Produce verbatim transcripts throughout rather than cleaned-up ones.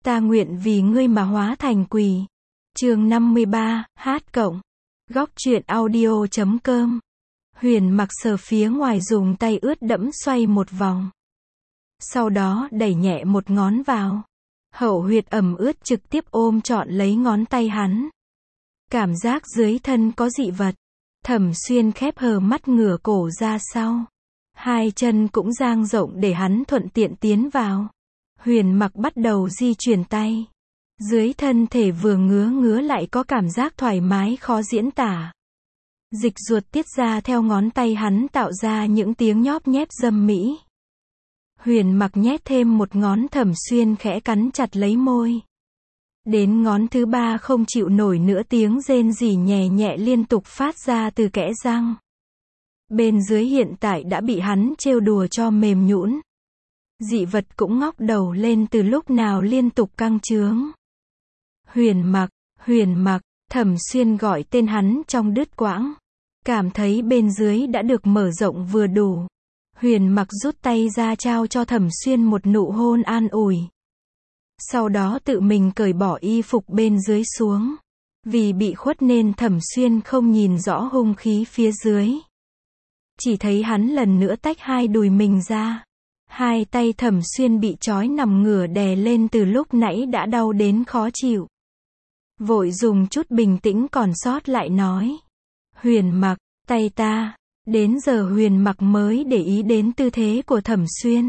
Ta nguyện vì ngươi mà hóa thành quỷ. Chương năm mươi ba, hát cộng. Góc truyện audio chấm com. Huyền Mặc sờ phía ngoài dùng tay ướt đẫm xoay một vòng. Sau đó đẩy nhẹ một ngón vào. Hậu huyệt ẩm ướt trực tiếp ôm trọn lấy ngón tay hắn. Cảm giác dưới thân có dị vật. Thẩm Xuyên khép hờ mắt ngửa cổ ra sau. Hai chân cũng dang rộng để hắn thuận tiện tiến vào. Huyền Mặc bắt đầu di chuyển tay. Dưới thân thể vừa ngứa ngứa lại có cảm giác thoải mái khó diễn tả. Dịch ruột tiết ra theo ngón tay hắn tạo ra những tiếng nhóp nhép dâm mỹ. Huyền Mặc nhét thêm một ngón, Thẩm Xuyên khẽ cắn chặt lấy môi. Đến ngón thứ ba không chịu nổi nữa, tiếng rên rỉ nhẹ nhẹ liên tục phát ra từ kẽ răng. Bên dưới hiện tại đã bị hắn trêu đùa cho mềm nhũn. Dị vật cũng ngóc đầu lên từ lúc nào liên tục căng trướng. Huyền Mặc, Huyền Mặc, Thẩm Xuyên gọi tên hắn trong đứt quãng. Cảm thấy bên dưới đã được mở rộng vừa đủ. Huyền Mặc rút tay ra trao cho Thẩm Xuyên một nụ hôn an ủi. Sau đó tự mình cởi bỏ y phục bên dưới xuống. Vì bị khuất nên Thẩm Xuyên không nhìn rõ hung khí phía dưới. Chỉ thấy hắn lần nữa tách hai đùi mình ra. Hai tay Thẩm Xuyên bị trói nằm ngửa đè lên từ lúc nãy đã đau đến khó chịu. Vội dùng chút bình tĩnh còn sót lại nói. Huyền Mặc, tay ta. Đến giờ Huyền Mặc mới để ý đến tư thế của Thẩm Xuyên.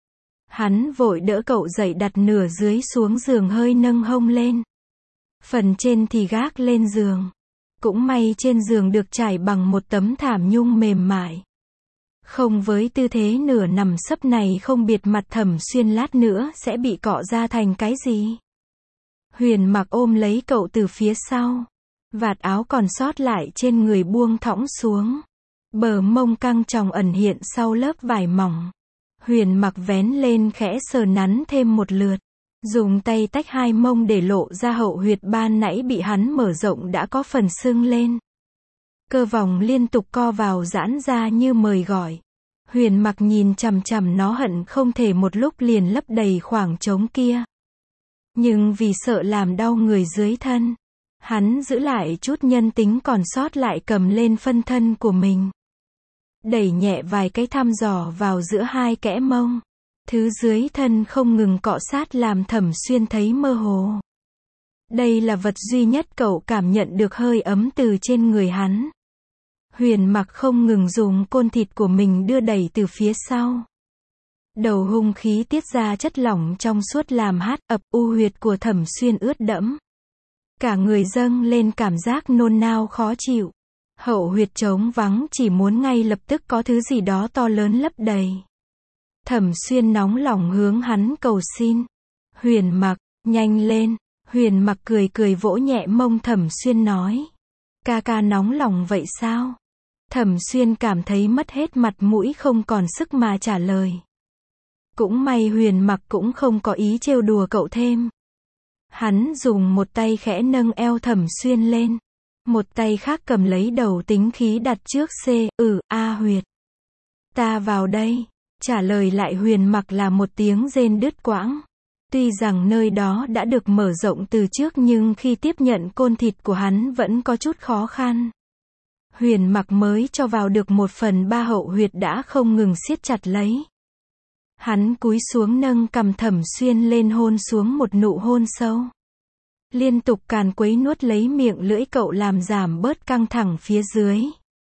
Hắn vội đỡ cậu dậy, đặt nửa dưới xuống giường, hơi nâng hông lên. Phần trên thì gác lên giường. Cũng may trên giường được trải bằng một tấm thảm nhung mềm mại. Không với tư thế nửa nằm sấp này không biệt mặt Thẩm Xuyên lát nữa sẽ bị cọ ra thành cái gì. Huyền Mặc ôm lấy cậu từ phía sau. Vạt áo còn sót lại trên người buông thõng xuống. Bờ mông căng tròng ẩn hiện sau lớp vải mỏng. Huyền Mặc vén lên khẽ sờ nắn thêm một lượt. Dùng tay tách hai mông để lộ ra hậu huyệt ban nãy bị hắn mở rộng đã có phần sưng lên. Cơ vòng liên tục co vào giãn ra như mời gọi. Huyền Mặc nhìn chằm chằm nó, hận không thể một lúc liền lấp đầy khoảng trống kia. Nhưng vì sợ làm đau người dưới thân, hắn giữ lại chút nhân tính còn sót lại, cầm lên phân thân của mình. Đẩy nhẹ vài cái thăm dò vào giữa hai kẽ mông. Thứ dưới thân không ngừng cọ sát làm Thẩm Xuyên thấy mơ hồ. Đây là vật duy nhất cậu cảm nhận được hơi ấm từ trên người hắn. Huyền Mặc không ngừng dùng côn thịt của mình đưa đẩy từ phía sau. Đầu hung khí tiết ra chất lỏng trong suốt làm hát ập u huyệt của Thẩm Xuyên ướt đẫm. Cả người dâng lên cảm giác nôn nao khó chịu. Hậu huyệt trống vắng, chỉ muốn ngay lập tức có thứ gì đó to lớn lấp đầy. Thẩm Xuyên nóng lòng hướng hắn cầu xin. Huyền Mặc, nhanh lên. Huyền Mặc cười cười vỗ nhẹ mông Thẩm Xuyên nói. Ca ca nóng lòng vậy sao? Thẩm Xuyên cảm thấy mất hết mặt mũi, không còn sức mà trả lời. Cũng may Huyền Mặc cũng không có ý trêu đùa cậu thêm. Hắn dùng một tay khẽ nâng eo Thẩm Xuyên lên. Một tay khác cầm lấy đầu tính khí đặt trước C, ừ, A huyệt. Ta vào đây. Trả lời lại Huyền Mặc là một tiếng rên đứt quãng. Tuy rằng nơi đó đã được mở rộng từ trước nhưng khi tiếp nhận côn thịt của hắn vẫn có chút khó khăn. Huyền Mặc mới cho vào được một phần ba hậu huyệt đã không ngừng siết chặt lấy. Hắn cúi xuống nâng cằm Thẩm Xuyên lên, hôn xuống một nụ hôn sâu. Liên tục càn quấy nuốt lấy miệng lưỡi cậu làm giảm bớt căng thẳng phía dưới.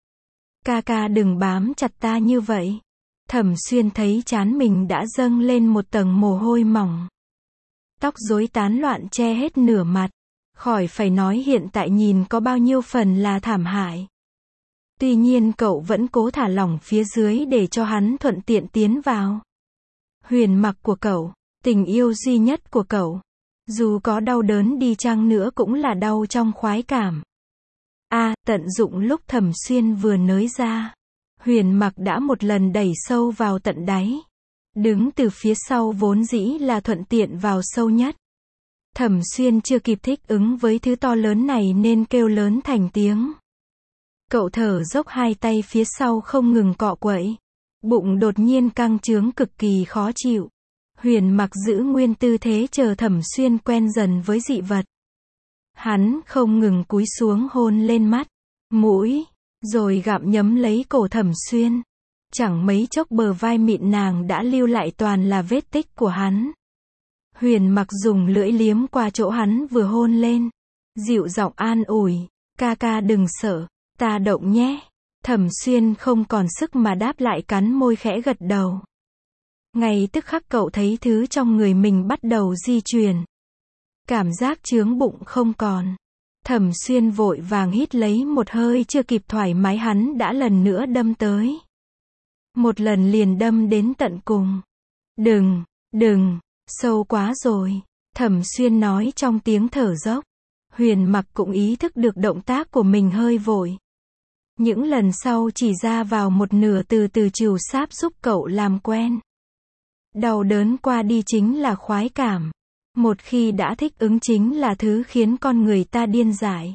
Ca ca đừng bám chặt ta như vậy. Thẩm Xuyên thấy trán mình đã dâng lên một tầng mồ hôi mỏng. Tóc rối tán loạn che hết nửa mặt. Khỏi phải nói hiện tại nhìn có bao nhiêu phần là thảm hại. Tuy nhiên cậu vẫn cố thả lỏng phía dưới để cho hắn thuận tiện tiến vào. Huyền Mặc của cậu, tình yêu duy nhất của cậu. Dù có đau đớn đi chăng nữa cũng là đau trong khoái cảm. A, à, tận dụng lúc Thẩm Xuyên vừa nới ra. Huyền Mặc đã một lần đẩy sâu vào tận đáy. Đứng từ phía sau vốn dĩ là thuận tiện vào sâu nhất. Thẩm Xuyên chưa kịp thích ứng với thứ to lớn này nên kêu lớn thành tiếng. Cậu thở dốc, hai tay phía sau không ngừng cọ quậy. Bụng đột nhiên căng trướng cực kỳ khó chịu. Huyền Mặc giữ nguyên tư thế chờ Thẩm Xuyên quen dần với dị vật. Hắn không ngừng cúi xuống hôn lên mắt, mũi, rồi gặm nhấm lấy cổ Thẩm Xuyên. Chẳng mấy chốc bờ vai mịn nàng đã lưu lại toàn là vết tích của hắn. Huyền Mặc dùng lưỡi liếm qua chỗ hắn vừa hôn lên, dịu giọng an ủi, ca ca đừng sợ, ta động nhé. Thẩm Xuyên không còn sức mà đáp lại, cắn môi khẽ gật đầu. Ngay tức khắc cậu thấy thứ trong người mình bắt đầu di chuyển. Cảm giác chướng bụng không còn. Thẩm Xuyên vội vàng hít lấy một hơi, chưa kịp thoải mái hắn đã lần nữa đâm tới. Một lần liền đâm đến tận cùng. Đừng, đừng, sâu quá rồi. Thẩm Xuyên nói trong tiếng thở dốc. Huyền Mặc cũng ý thức được động tác của mình hơi vội. Những lần sau chỉ ra vào một nửa, từ từ trìu sáp giúp cậu làm quen. Đau đớn qua đi chính là khoái cảm. Một khi đã thích ứng chính là thứ khiến con người ta điên dại.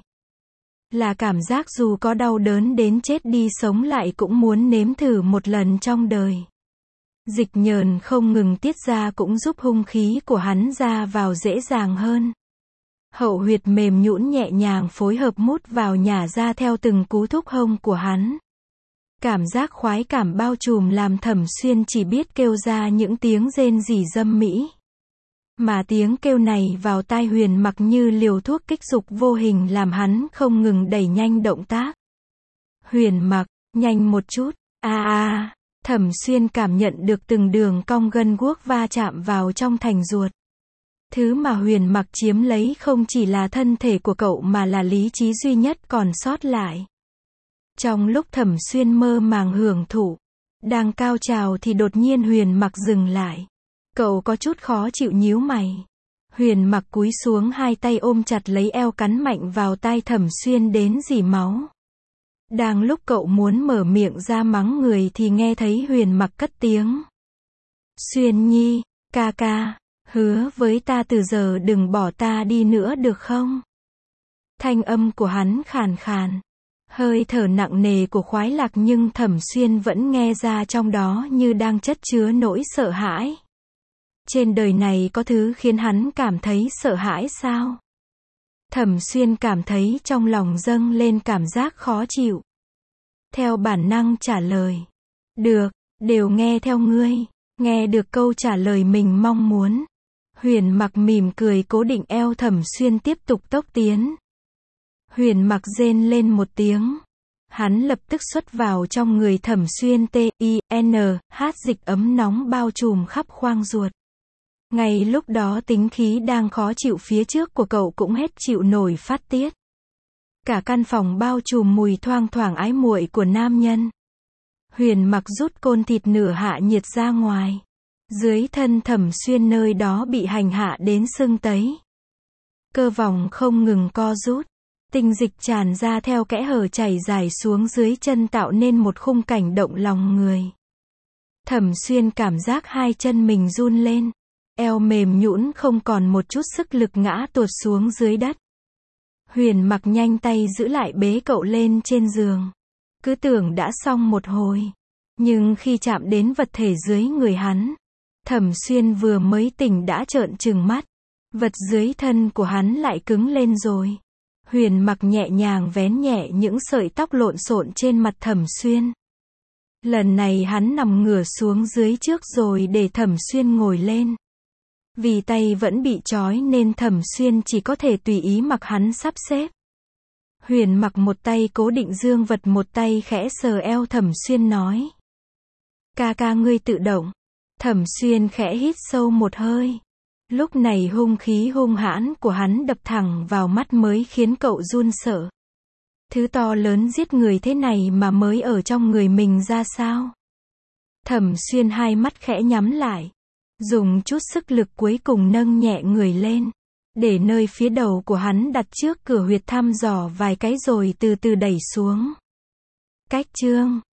Là cảm giác dù có đau đớn đến chết đi sống lại cũng muốn nếm thử một lần trong đời. Dịch nhờn không ngừng tiết ra cũng giúp hung khí của hắn ra vào dễ dàng hơn. Hậu huyệt mềm nhũn nhẹ nhàng phối hợp mút vào nhả ra theo từng cú thúc hông của hắn. Cảm giác khoái cảm bao trùm làm Thẩm Xuyên chỉ biết kêu ra những tiếng rên rỉ dâm mỹ. Mà tiếng kêu này vào tai Huyền Mặc như liều thuốc kích dục vô hình làm hắn không ngừng đẩy nhanh động tác. Huyền Mặc, nhanh một chút, a a, Thẩm Xuyên cảm nhận được từng đường cong gân guốc va chạm vào trong thành ruột. Thứ mà Huyền Mặc chiếm lấy không chỉ là thân thể của cậu mà là lý trí duy nhất còn sót lại. Trong lúc Thẩm Xuyên mơ màng hưởng thụ, đang cao trào thì đột nhiên Huyền Mặc dừng lại. Cậu có chút khó chịu nhíu mày. Huyền Mặc cúi xuống, hai tay ôm chặt lấy eo, cắn mạnh vào tai Thẩm Xuyên đến rỉ máu. Đang lúc cậu muốn mở miệng ra mắng người thì nghe thấy Huyền Mặc cất tiếng. Xuyên nhi, ca ca, hứa với ta từ giờ đừng bỏ ta đi nữa được không? Thanh âm của hắn khàn khàn, hơi thở nặng nề của khoái lạc, nhưng Thẩm Xuyên vẫn nghe ra trong đó như đang chất chứa nỗi sợ hãi. Trên đời này có thứ khiến hắn cảm thấy sợ hãi sao? Thẩm Xuyên cảm thấy trong lòng dâng lên cảm giác khó chịu. Theo bản năng trả lời. Được, đều nghe theo ngươi. Nghe được câu trả lời mình mong muốn. Huyền Mặc mỉm cười cố định eo Thẩm Xuyên tiếp tục tốc tiến. Huyền Mặc rên lên một tiếng. Hắn lập tức xuất vào trong người Thẩm Xuyên, t i n h dịch ấm nóng bao trùm khắp khoang ruột. Ngay lúc đó tính khí đang khó chịu phía trước của cậu cũng hết chịu nổi phát tiết. Cả căn phòng bao trùm mùi thoang thoảng ái muội của nam nhân. Huyền Mặc rút côn thịt nửa hạ nhiệt ra ngoài. Dưới thân Thẩm Xuyên nơi đó bị hành hạ đến sưng tấy. Cơ vòng không ngừng co rút. Tinh dịch tràn ra theo kẽ hở chảy dài xuống dưới chân tạo nên một khung cảnh động lòng người. Thẩm Xuyên cảm giác hai chân mình run lên. Eo mềm nhũn không còn một chút sức lực ngã tuột xuống dưới đất. Huyền Mặc nhanh tay giữ lại bế cậu lên trên giường. Cứ tưởng đã xong một hồi. Nhưng khi chạm đến vật thể dưới người hắn, Thẩm Xuyên vừa mới tỉnh đã trợn trừng mắt. Vật dưới thân của hắn lại cứng lên rồi. Huyền Mặc nhẹ nhàng vén nhẹ những sợi tóc lộn xộn trên mặt Thẩm Xuyên. Lần này hắn nằm ngửa xuống dưới trước rồi để Thẩm Xuyên ngồi lên. Vì tay vẫn bị trói nên Thẩm Xuyên chỉ có thể tùy ý mặc hắn sắp xếp. Huyền Mặc một tay cố định dương vật, một tay khẽ sờ eo Thẩm Xuyên nói. Ca ca ngươi tự động. Thẩm Xuyên khẽ hít sâu một hơi. Lúc này hung khí hung hãn của hắn đập thẳng vào mắt mới khiến cậu run sợ. Thứ to lớn giết người thế này mà mới ở trong người mình ra sao? Thẩm Xuyên hai mắt khẽ nhắm lại. Dùng chút sức lực cuối cùng nâng nhẹ người lên. Để nơi phía đầu của hắn đặt trước cửa huyệt thăm dò vài cái rồi từ từ đẩy xuống. Cách chương